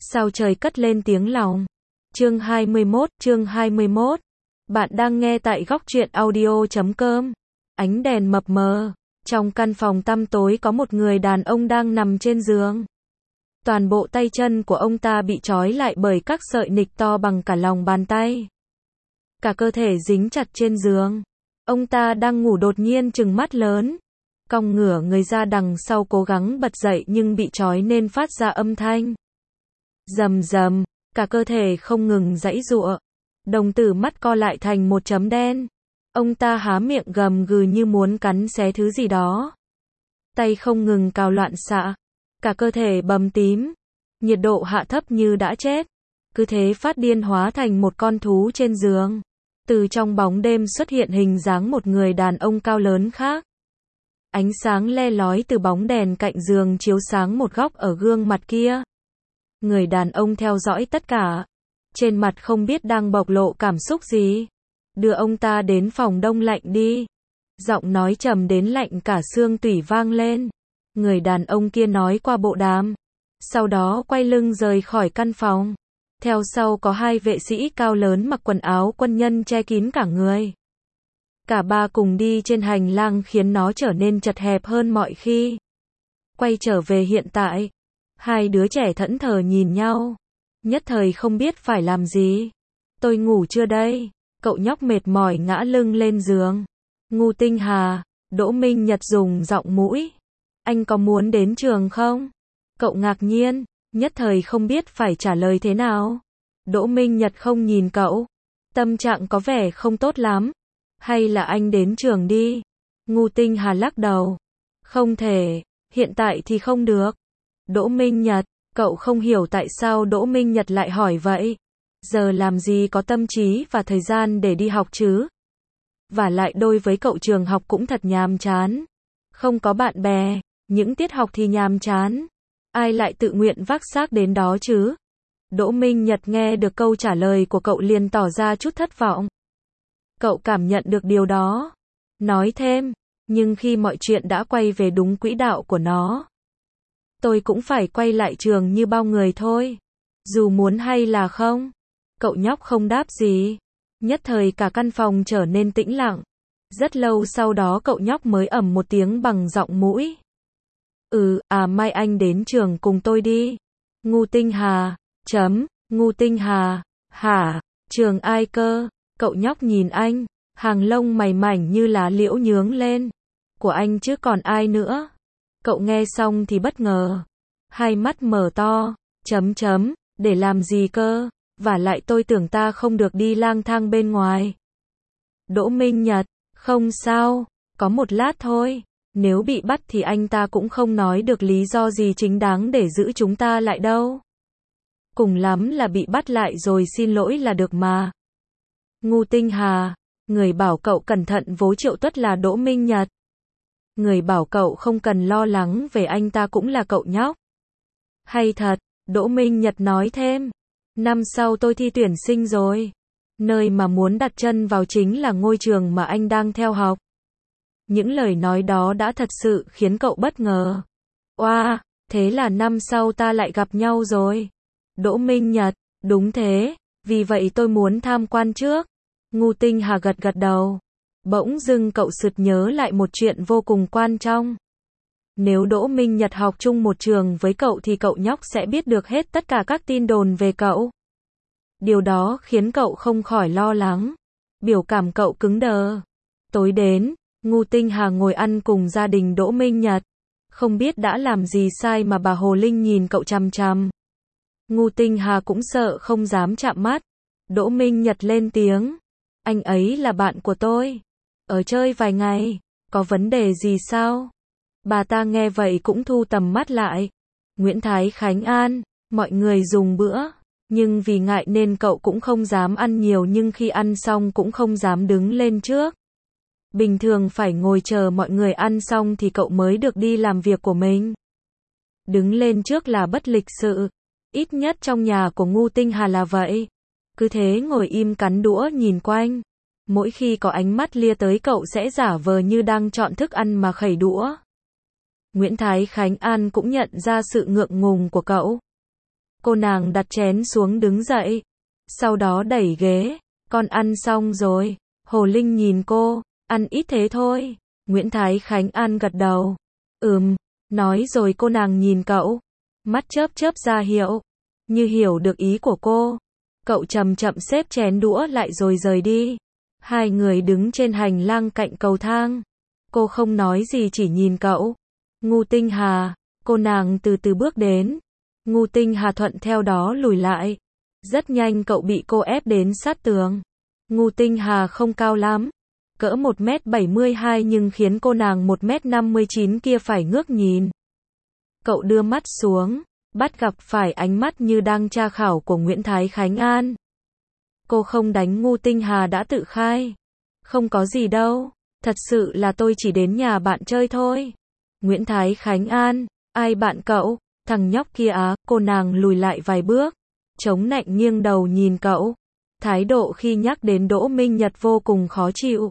Sao trời cất lên tiếng lòng. Chương 21. Bạn đang nghe tại góc truyện audio.com. Ánh đèn mập mờ. Trong căn phòng tăm tối có một người đàn ông đang nằm trên giường. Toàn bộ tay chân của ông ta bị trói lại bởi các sợi nịch to bằng cả lòng bàn tay. Cả cơ thể dính chặt trên giường. Ông ta đang ngủ đột nhiên trừng mắt lớn. Cong ngửa người ra đằng sau cố gắng bật dậy nhưng bị trói nên phát ra âm thanh. Rầm rầm, cả cơ thể không ngừng giãy giụa. Đồng tử mắt co lại thành một chấm đen. Ông ta há miệng gầm gừ như muốn cắn xé thứ gì đó. Tay không ngừng cào loạn xạ. Cả cơ thể bầm tím. Nhiệt độ hạ thấp như đã chết. Cứ thế phát điên hóa thành một con thú trên giường. Từ trong bóng đêm xuất hiện hình dáng một người đàn ông cao lớn khác. Ánh sáng le lói từ bóng đèn cạnh giường chiếu sáng một góc ở gương mặt kia. Người đàn ông theo dõi tất cả. Trên mặt không biết đang bộc lộ cảm xúc gì. Đưa ông ta đến phòng đông lạnh đi. Giọng nói trầm đến lạnh cả xương tủy vang lên. Người đàn ông kia nói qua bộ đàm. Sau đó quay lưng rời khỏi căn phòng. Theo sau có hai vệ sĩ cao lớn mặc quần áo quân nhân che kín cả người. Cả ba cùng đi trên hành lang khiến nó trở nên chật hẹp hơn mọi khi. Quay trở về hiện tại. Hai đứa trẻ thẫn thờ nhìn nhau. Nhất thời không biết phải làm gì. Tôi ngủ chưa đây? Cậu nhóc mệt mỏi ngã lưng lên giường. Ngu Tinh Hà, Đỗ Minh Nhật dùng giọng mũi. Anh có muốn đến trường không? Cậu ngạc nhiên, nhất thời không biết phải trả lời thế nào. Đỗ Minh Nhật không nhìn cậu. Tâm trạng có vẻ không tốt lắm. Hay là anh đến trường đi? Ngu Tinh Hà lắc đầu. Không thể, hiện tại thì không được. Đỗ Minh Nhật, cậu không hiểu tại sao Đỗ Minh Nhật lại hỏi vậy. Giờ làm gì có tâm trí và thời gian để đi học chứ? Và lại đối với cậu trường học cũng thật nhàm chán. Không có bạn bè, những tiết học thì nhàm chán. Ai lại tự nguyện vác xác đến đó chứ? Đỗ Minh Nhật nghe được câu trả lời của cậu liền tỏ ra chút thất vọng. Cậu cảm nhận được điều đó. Nói thêm, nhưng khi mọi chuyện đã quay về đúng quỹ đạo của nó. Tôi cũng phải quay lại trường như bao người thôi. Dù muốn hay là không. Cậu nhóc không đáp gì. Nhất thời cả căn phòng trở nên tĩnh lặng. Rất lâu sau đó cậu nhóc mới ầm một tiếng bằng giọng mũi. Mai anh đến trường cùng tôi đi. Ngu Tinh Hà, Ngu Tinh Hà, hả, trường ai cơ? Cậu nhóc nhìn anh, hàng lông mày mảnh như lá liễu nhướng lên. Của anh chứ còn ai nữa? Cậu nghe xong thì bất ngờ. Hai mắt mở to, để làm gì cơ? Và lại tôi tưởng ta không được đi lang thang bên ngoài. Đỗ Minh Nhật, không sao, có một lát thôi. Nếu bị bắt thì anh ta cũng không nói được lý do gì chính đáng để giữ chúng ta lại đâu. Cùng lắm là bị bắt lại rồi xin lỗi là được mà. Ngu Tinh Hà, người bảo cậu cẩn thận vố Triệu Tuất là Đỗ Minh Nhật. Người bảo cậu không cần lo lắng về anh ta cũng là cậu nhóc. Hay thật, Đỗ Minh Nhật nói thêm. Năm sau tôi thi tuyển sinh rồi. Nơi mà muốn đặt chân vào chính là ngôi trường mà anh đang theo học. Những lời nói đó đã thật sự khiến cậu bất ngờ. Oa, thế là năm sau ta lại gặp nhau rồi. Đỗ Minh Nhật, đúng thế, vì vậy tôi muốn tham quan trước. Ngu Tinh Hà gật gật đầu. Bỗng dưng cậu sực nhớ lại một chuyện vô cùng quan trọng. Nếu Đỗ Minh Nhật học chung một trường với cậu thì cậu nhóc sẽ biết được hết tất cả các tin đồn về cậu. Điều đó khiến cậu không khỏi lo lắng. Biểu cảm cậu cứng đờ. Tối đến, Ngu Tinh Hà ngồi ăn cùng gia đình Đỗ Minh Nhật. Không biết đã làm gì sai mà bà Hồ Linh nhìn cậu chằm chằm. Ngu Tinh Hà cũng sợ không dám chạm mắt. Đỗ Minh Nhật lên tiếng. Anh ấy là bạn của tôi. Ở chơi vài ngày. Có vấn đề gì sao? Bà ta nghe vậy cũng thu tầm mắt lại. Nguyễn Thái Khánh An, mọi người dùng bữa. Nhưng vì ngại nên cậu cũng không dám ăn nhiều nhưng khi ăn xong cũng không dám đứng lên trước. Bình thường phải ngồi chờ mọi người ăn xong thì cậu mới được đi làm việc của mình. Đứng lên trước là bất lịch sự. Ít nhất trong nhà của Ngu Tinh Hà là vậy. Cứ thế ngồi im cắn đũa nhìn quanh. Mỗi khi có ánh mắt lia tới cậu sẽ giả vờ như đang chọn thức ăn mà khẩy đũa. Nguyễn Thái Khánh An cũng nhận ra sự ngượng ngùng của cậu. Cô nàng đặt chén xuống đứng dậy. Sau đó đẩy ghế. Con ăn xong rồi. Hồ Linh nhìn cô. Ăn ít thế thôi. Nguyễn Thái Khánh An gật đầu. Nói rồi cô nàng nhìn cậu. Mắt chớp chớp ra hiệu. Như hiểu được ý của cô. Cậu chậm chậm xếp chén đũa lại rồi rời đi. Hai người đứng trên hành lang cạnh cầu thang. Cô không nói gì chỉ nhìn cậu. Ngô Tinh Hà. Cô nàng từ từ bước đến. Ngô Tinh Hà thuận theo đó lùi lại. Rất nhanh cậu bị cô ép đến sát tường. Ngô Tinh Hà không cao lắm. Cỡ 1m72 nhưng khiến cô nàng 1m59 kia phải ngước nhìn. Cậu đưa mắt xuống. Bắt gặp phải ánh mắt như đang tra khảo của Nguyễn Thái Khánh An. Cô không đánh Ngô Tinh Hà đã tự khai. Không có gì đâu. Thật sự là tôi chỉ đến nhà bạn chơi thôi. Nguyễn Thái Khánh An. Ai bạn cậu? Thằng nhóc kia á. Cô nàng lùi lại vài bước. Chống nạnh nghiêng đầu nhìn cậu. Thái độ khi nhắc đến Đỗ Minh Nhật vô cùng khó chịu.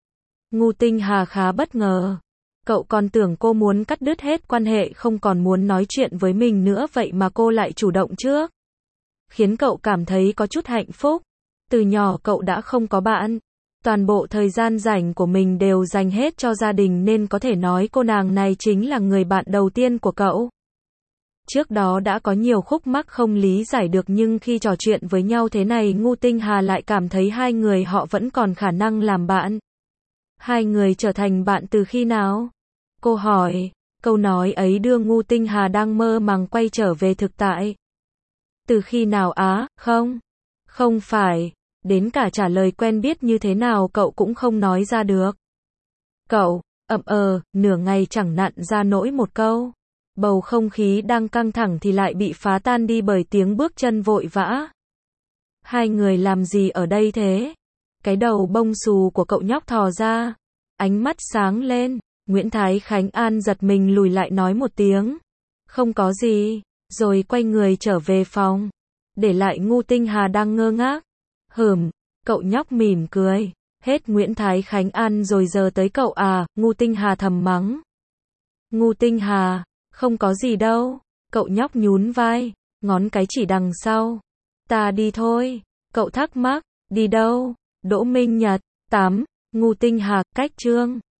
Ngô Tinh Hà khá bất ngờ. Cậu còn tưởng cô muốn cắt đứt hết quan hệ không còn muốn nói chuyện với mình nữa vậy mà cô lại chủ động trước. Khiến cậu cảm thấy có chút hạnh phúc. Từ nhỏ cậu đã không có bạn. Toàn bộ thời gian rảnh của mình đều dành hết cho gia đình nên có thể nói cô nàng này chính là người bạn đầu tiên của cậu. Trước đó đã có nhiều khúc mắc không lý giải được nhưng khi trò chuyện với nhau thế này Ngô Tinh Hà lại cảm thấy hai người họ vẫn còn khả năng làm bạn. Hai người trở thành bạn từ khi nào? Cô hỏi. Câu nói ấy đưa Ngô Tinh Hà đang mơ màng quay trở về thực tại. Từ khi nào á? Không phải. Đến cả trả lời quen biết như thế nào cậu cũng không nói ra được. Cậu, nửa ngày chẳng nặn ra nỗi một câu. Bầu không khí đang căng thẳng thì lại bị phá tan đi bởi tiếng bước chân vội vã. Hai người làm gì ở đây thế? Cái đầu bông xù của cậu nhóc thò ra. Ánh mắt sáng lên. Nguyễn Thái Khánh An giật mình lùi lại nói một tiếng. Không có gì. Rồi quay người trở về phòng. Để lại Ngô Tinh Hà đang ngơ ngác. Cậu nhóc mỉm cười. Hết Nguyễn Thái Khánh An rồi giờ tới cậu à, Ngô Tinh Hà thầm mắng. Ngô Tinh Hà, không có gì đâu. Cậu nhóc nhún vai, ngón cái chỉ đằng sau. Ta đi thôi. Cậu thắc mắc, đi đâu? Đỗ Minh Nhật, tắm. Ngô Tinh Hà, cách chương.